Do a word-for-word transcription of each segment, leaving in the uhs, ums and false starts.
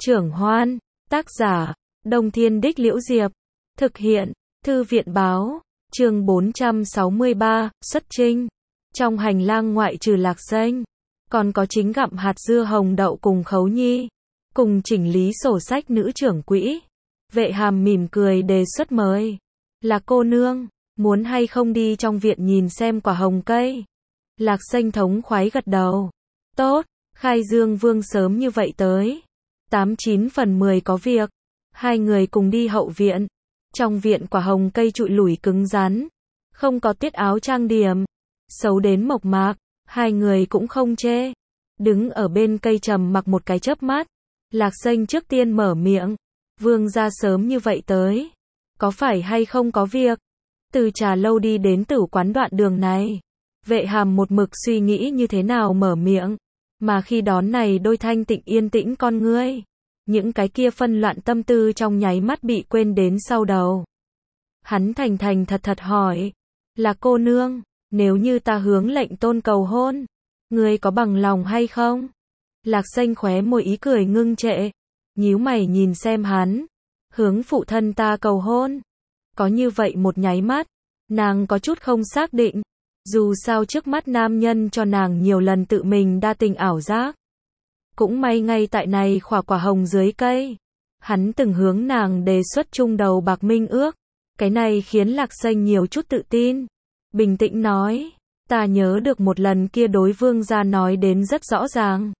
Trưởng Hoan, tác giả, Đông Thiên Đích Liễu Diệp, thực hiện, Thư viện Báo, chương bốn trăm sáu mươi ba, xuất trinh. Trong hành lang ngoại trừ Lạc Xanh, còn có Chính gặm hạt dưa hồng đậu cùng Khấu Nhi, cùng chỉnh lý sổ sách nữ trưởng quỹ. Vệ Hàm mỉm cười đề xuất mời. Là cô nương, muốn hay không đi trong viện nhìn xem quả hồng cây? Lạc Xanh thống khoái gật đầu. Tốt, Khai Dương Vương sớm như vậy tới. Tám chín phần mười có việc. Hai người cùng đi hậu viện. Trong viện quả hồng cây trụi lủi cứng rắn. Không có tiết áo trang điểm. Xấu đến mộc mạc. Hai người cũng không chê. Đứng ở bên cây trầm mặc một cái chớp mắt. Lạc Xanh trước tiên mở miệng. Vương gia sớm như vậy tới. Có phải hay không có việc? Từ trà lâu đi đến tử quán đoạn đường này. Vệ Hàm một mực suy nghĩ như thế nào mở miệng. Mà khi đón này đôi thanh tịnh yên tĩnh con ngươi. Những cái kia phân loạn tâm tư trong nháy mắt bị quên đến sau đầu. Hắn thành thành thật thật hỏi. Là cô nương, nếu như ta hướng lệnh tôn cầu hôn, ngươi có bằng lòng hay không? Lạc Xanh khóe môi ý cười ngưng trệ. Nhíu mày nhìn xem hắn. Hướng phụ thân ta cầu hôn. Có như vậy một nháy mắt, nàng có chút không xác định. Dù sao trước mắt nam nhân cho nàng nhiều lần tự mình đa tình ảo giác. Cũng may ngay tại này khỏa quả hồng dưới cây. Hắn từng hướng nàng đề xuất chung đầu bạc minh ước. Cái này khiến Lạc Xanh nhiều chút tự tin. Bình tĩnh nói, ta nhớ được một lần kia đối vương gia nói đến rất rõ ràng.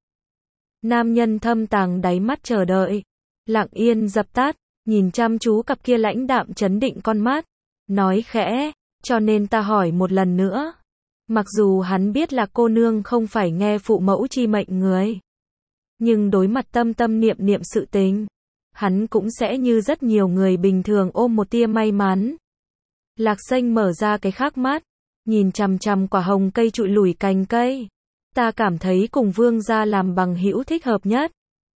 Nam nhân thâm tàng đáy mắt chờ đợi. Lặng yên dập tắt, nhìn chăm chú cặp kia lãnh đạm chấn định con mắt. Nói khẽ, cho nên ta hỏi một lần nữa. Mặc dù hắn biết là cô nương không phải nghe phụ mẫu chi mệnh người. Nhưng đối mặt tâm tâm niệm niệm sự tình, hắn cũng sẽ như rất nhiều người bình thường ôm một tia may mắn. Lạc Xanh mở ra cái khác mắt, nhìn chằm chằm quả hồng cây trụi lủi cành cây. Ta cảm thấy cùng vương gia làm bằng hữu thích hợp nhất.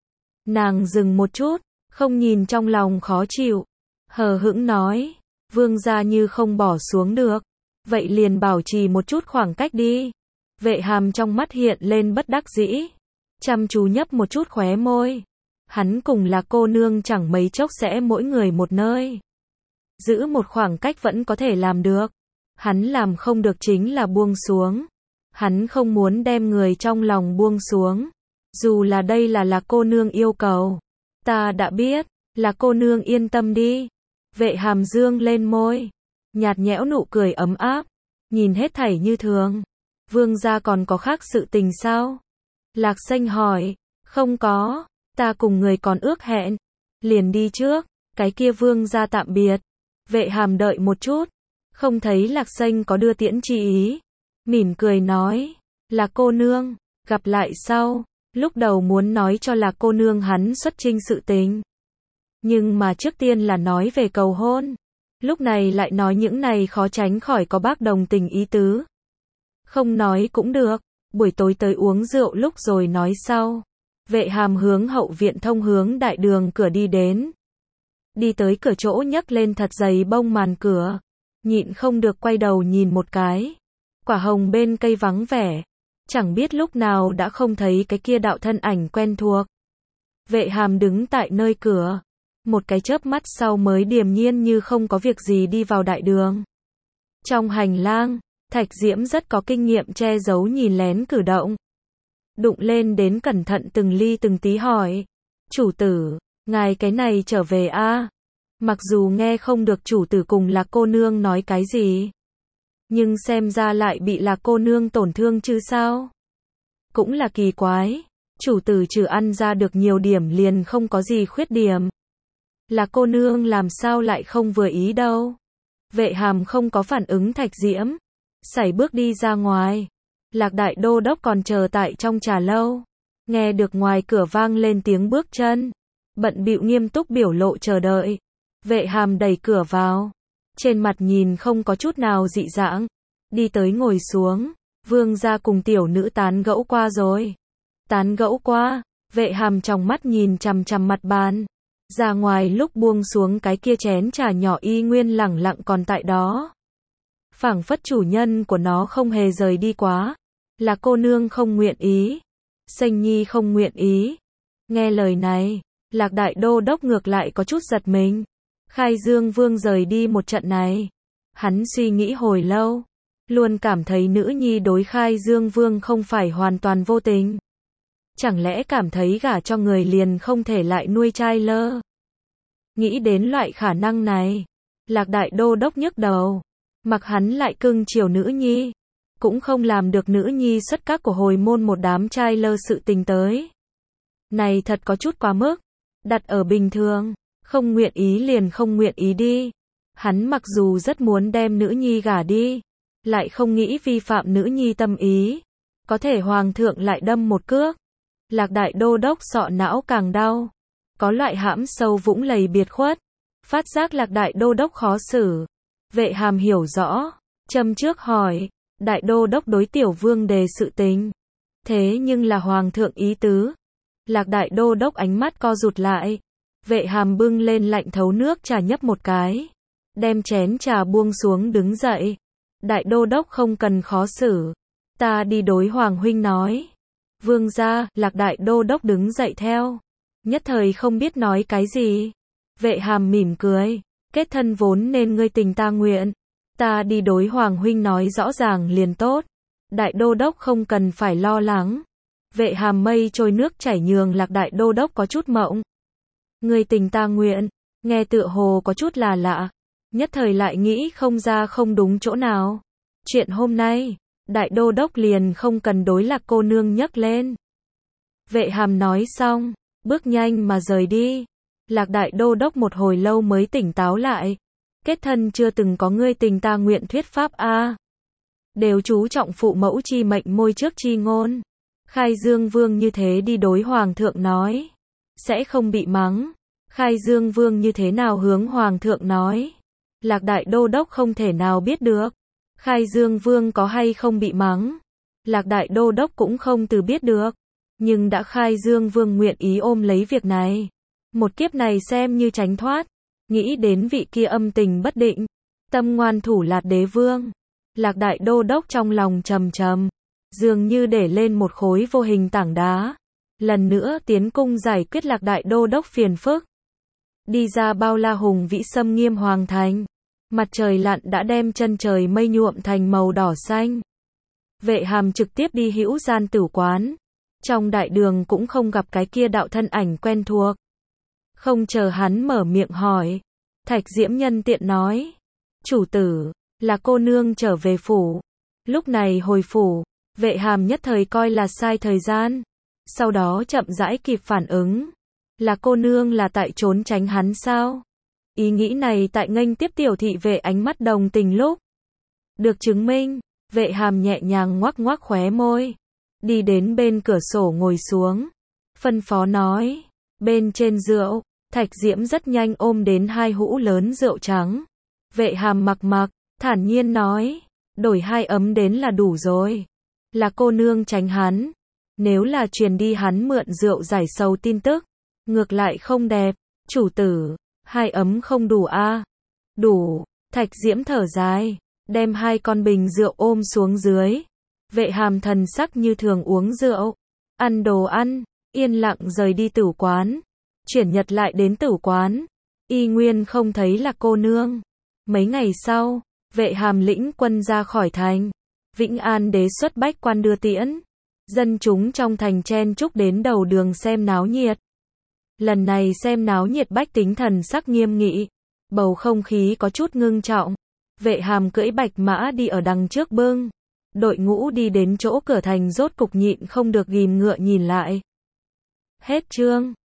Nàng dừng một chút, không nhìn trong lòng khó chịu. Hờ hững nói, vương gia như không bỏ xuống được. Vậy liền bảo trì một chút khoảng cách đi. Vệ Hàm trong mắt hiện lên bất đắc dĩ. Chăm chú nhấp một chút khóe môi. Hắn cùng là cô nương chẳng mấy chốc sẽ mỗi người một nơi. Giữ một khoảng cách vẫn có thể làm được. Hắn làm không được chính là buông xuống. Hắn không muốn đem người trong lòng buông xuống. Dù là đây là là cô nương yêu cầu. Ta đã biết, là cô nương yên tâm đi. Vệ Hàm dương lên môi. Nhạt nhẽo nụ cười ấm áp. Nhìn hết thảy như thường. Vương gia còn có khác sự tình sao? Lạc Xanh hỏi. Không có, ta cùng người còn ước hẹn. Liền đi trước, cái kia vương gia tạm biệt. Vệ Hàm đợi một chút. Không thấy Lạc Xanh có đưa tiễn chi ý. Mỉm cười nói. Là cô nương, gặp lại sau. Lúc đầu muốn nói cho là cô nương hắn xuất trinh sự tình. Nhưng mà trước tiên là nói về cầu hôn. Lúc này lại nói những này khó tránh khỏi có bác đồng tình ý tứ. Không nói cũng được, buổi tối tới uống rượu lúc rồi nói sau. Vệ Hàm hướng hậu viện thông hướng đại đường cửa đi đến. Đi tới cửa chỗ nhấc lên thật dày bông màn cửa. Nhịn không được quay đầu nhìn một cái. Quả hồng bên cây vắng vẻ. Chẳng biết lúc nào đã không thấy cái kia đạo thân ảnh quen thuộc. Vệ Hàm đứng tại nơi cửa. Một cái chớp mắt sau mới điềm nhiên như không có việc gì đi vào đại đường. Trong hành lang, Thạch Diễm rất có kinh nghiệm che giấu nhìn lén cử động. Đụng lên đến cẩn thận từng ly từng tí hỏi. Chủ tử, ngài cái này trở về a? À? Mặc dù nghe không được chủ tử cùng là cô nương nói cái gì. Nhưng xem ra lại bị là cô nương tổn thương chứ sao? Cũng là kỳ quái. Chủ tử trừ ăn ra được nhiều điểm liền không có gì khuyết điểm. Là cô nương làm sao lại không vừa ý đâu. Vệ Hàm không có phản ứng Thạch Diễm. Sải bước đi ra ngoài. Lạc đại đô đốc còn chờ tại trong trà lâu. Nghe được ngoài cửa vang lên tiếng bước chân. Bận bịu nghiêm túc biểu lộ chờ đợi. Vệ Hàm đẩy cửa vào. Trên mặt nhìn không có chút nào dị dạng. Đi tới ngồi xuống. Vương gia cùng tiểu nữ tán gẫu qua rồi. Tán gẫu qua. Vệ Hàm trong mắt nhìn chằm chằm mặt bàn. Ra ngoài lúc buông xuống cái kia chén trà nhỏ y nguyên lẳng lặng còn tại đó. Phảng phất chủ nhân của nó không hề rời đi quá. Là cô nương không nguyện ý. Xanh Nhi không nguyện ý. Nghe lời này, Lạc Đại Đô Đốc ngược lại có chút giật mình. Khai Dương Vương rời đi một trận này. Hắn suy nghĩ hồi lâu. Luôn cảm thấy nữ nhi đối Khai Dương Vương không phải hoàn toàn vô tình. Chẳng lẽ cảm thấy gả cho người liền không thể lại nuôi trai lơ. Nghĩ đến loại khả năng này. Lạc Đại Đô Đốc nhức đầu. Mặc hắn lại cưng chiều nữ nhi. Cũng không làm được nữ nhi xuất các của hồi môn một đám trai lơ sự tình tới. Này thật có chút quá mức. Đặt ở bình thường. Không nguyện ý liền không nguyện ý đi. Hắn mặc dù rất muốn đem nữ nhi gả đi. Lại không nghĩ vi phạm nữ nhi tâm ý. Có thể hoàng thượng lại đâm một cước. Lạc Đại Đô Đốc sọ não càng đau. Có loại hãm sâu vũng lầy biệt khuất. Phát giác Lạc Đại Đô Đốc khó xử. Vệ Hàm hiểu rõ. Châm trước hỏi. Đại Đô Đốc đối Tiểu Vương đề sự tình. Thế nhưng là hoàng thượng ý tứ. Lạc Đại Đô Đốc ánh mắt co rụt lại. Vệ Hàm bưng lên lạnh thấu nước trà nhấp một cái. Đem chén trà buông xuống đứng dậy. Đại Đô Đốc không cần khó xử. Ta đi đối Hoàng huynh nói. Vương gia, Lạc Đại Đô Đốc đứng dậy theo. Nhất thời không biết nói cái gì. Vệ Hàm mỉm cười. Kết thân vốn nên ngươi tình ta nguyện. Ta đi đối Hoàng huynh nói rõ ràng liền tốt. Đại Đô Đốc không cần phải lo lắng. Vệ Hàm mây trôi nước chảy nhường Lạc Đại Đô Đốc có chút mộng. Ngươi tình ta nguyện. Nghe tựa hồ có chút là lạ. Nhất thời lại nghĩ không ra không đúng chỗ nào. Chuyện hôm nay, Đại Đô Đốc liền không cần đối Lạc cô nương nhắc lên. Vệ Hàm nói xong, bước nhanh mà rời đi. Lạc Đại Đô Đốc một hồi lâu mới tỉnh táo lại. Kết thân chưa từng có ngươi tình ta nguyện thuyết pháp a. Đều chú trọng phụ mẫu chi mệnh môi trước chi ngôn. Khai Dương Vương như thế đi đối Hoàng thượng nói. Sẽ không bị mắng. Khai Dương Vương như thế nào hướng Hoàng thượng nói. Lạc Đại Đô Đốc không thể nào biết được. Khai Dương Vương có hay không bị mắng. Lạc Đại Đô Đốc cũng không từ biết được. Nhưng đã Khai Dương Vương nguyện ý ôm lấy việc này. Một kiếp này xem như tránh thoát. Nghĩ đến vị kia âm tình bất định. Tâm ngoan thủ lạt đế vương. Lạc Đại Đô Đốc trong lòng trầm trầm. Dường như để lên một khối vô hình tảng đá. Lần nữa tiến cung giải quyết Lạc Đại Đô Đốc phiền phức. Đi ra bao la hùng vĩ xâm nghiêm hoàng thành. Mặt trời lặn đã đem chân trời mây nhuộm thành màu đỏ xanh. Vệ Hàm trực tiếp đi Hữu Gian Tử quán. Trong đại đường cũng không gặp cái kia đạo thân ảnh quen thuộc. Không chờ hắn mở miệng hỏi. Thạch Diễm nhân tiện nói. Chủ tử, là cô nương trở về phủ. Lúc này hồi phủ, Vệ Hàm nhất thời coi là sai thời gian. Sau đó chậm rãi kịp phản ứng. Là cô nương là tại trốn tránh hắn sao? Ý nghĩ này tại nghênh tiếp tiểu thị vệ ánh mắt đồng tình lúc. Được chứng minh, Vệ Hàm nhẹ nhàng ngoắc ngoắc khóe môi. Đi đến bên cửa sổ ngồi xuống. Phân phó nói. Bên trên rượu, Thạch Diễm rất nhanh ôm đến hai hũ lớn rượu trắng. Vệ Hàm mặc mặc, thản nhiên nói. Đổi hai ấm đến là đủ rồi. Là cô nương tránh hắn. Nếu là truyền đi hắn mượn rượu giải sầu tin tức. Ngược lại không đẹp. Chủ tử, hai ấm không đủ a à? Đủ. Thạch Diễm thở dài. Đem hai con bình rượu ôm xuống dưới. Vệ Hàm thần sắc như thường uống rượu. Ăn đồ ăn. Yên lặng rời đi tử quán. Chuyển nhật lại đến tử quán. Y nguyên không thấy là cô nương. Mấy ngày sau, Vệ Hàm lĩnh quân ra khỏi thành. Vĩnh An đế xuất bách quan đưa tiễn. Dân chúng trong thành chen chúc đến đầu đường xem náo nhiệt. Lần này xem náo nhiệt bách tính thần sắc nghiêm nghị. Bầu không khí có chút ngưng trọng. Vệ Hàm cưỡi bạch mã đi ở đằng trước bưng. Đội ngũ đi đến chỗ cửa thành rốt cục nhịn không được ghim ngựa nhìn lại. Hết chương.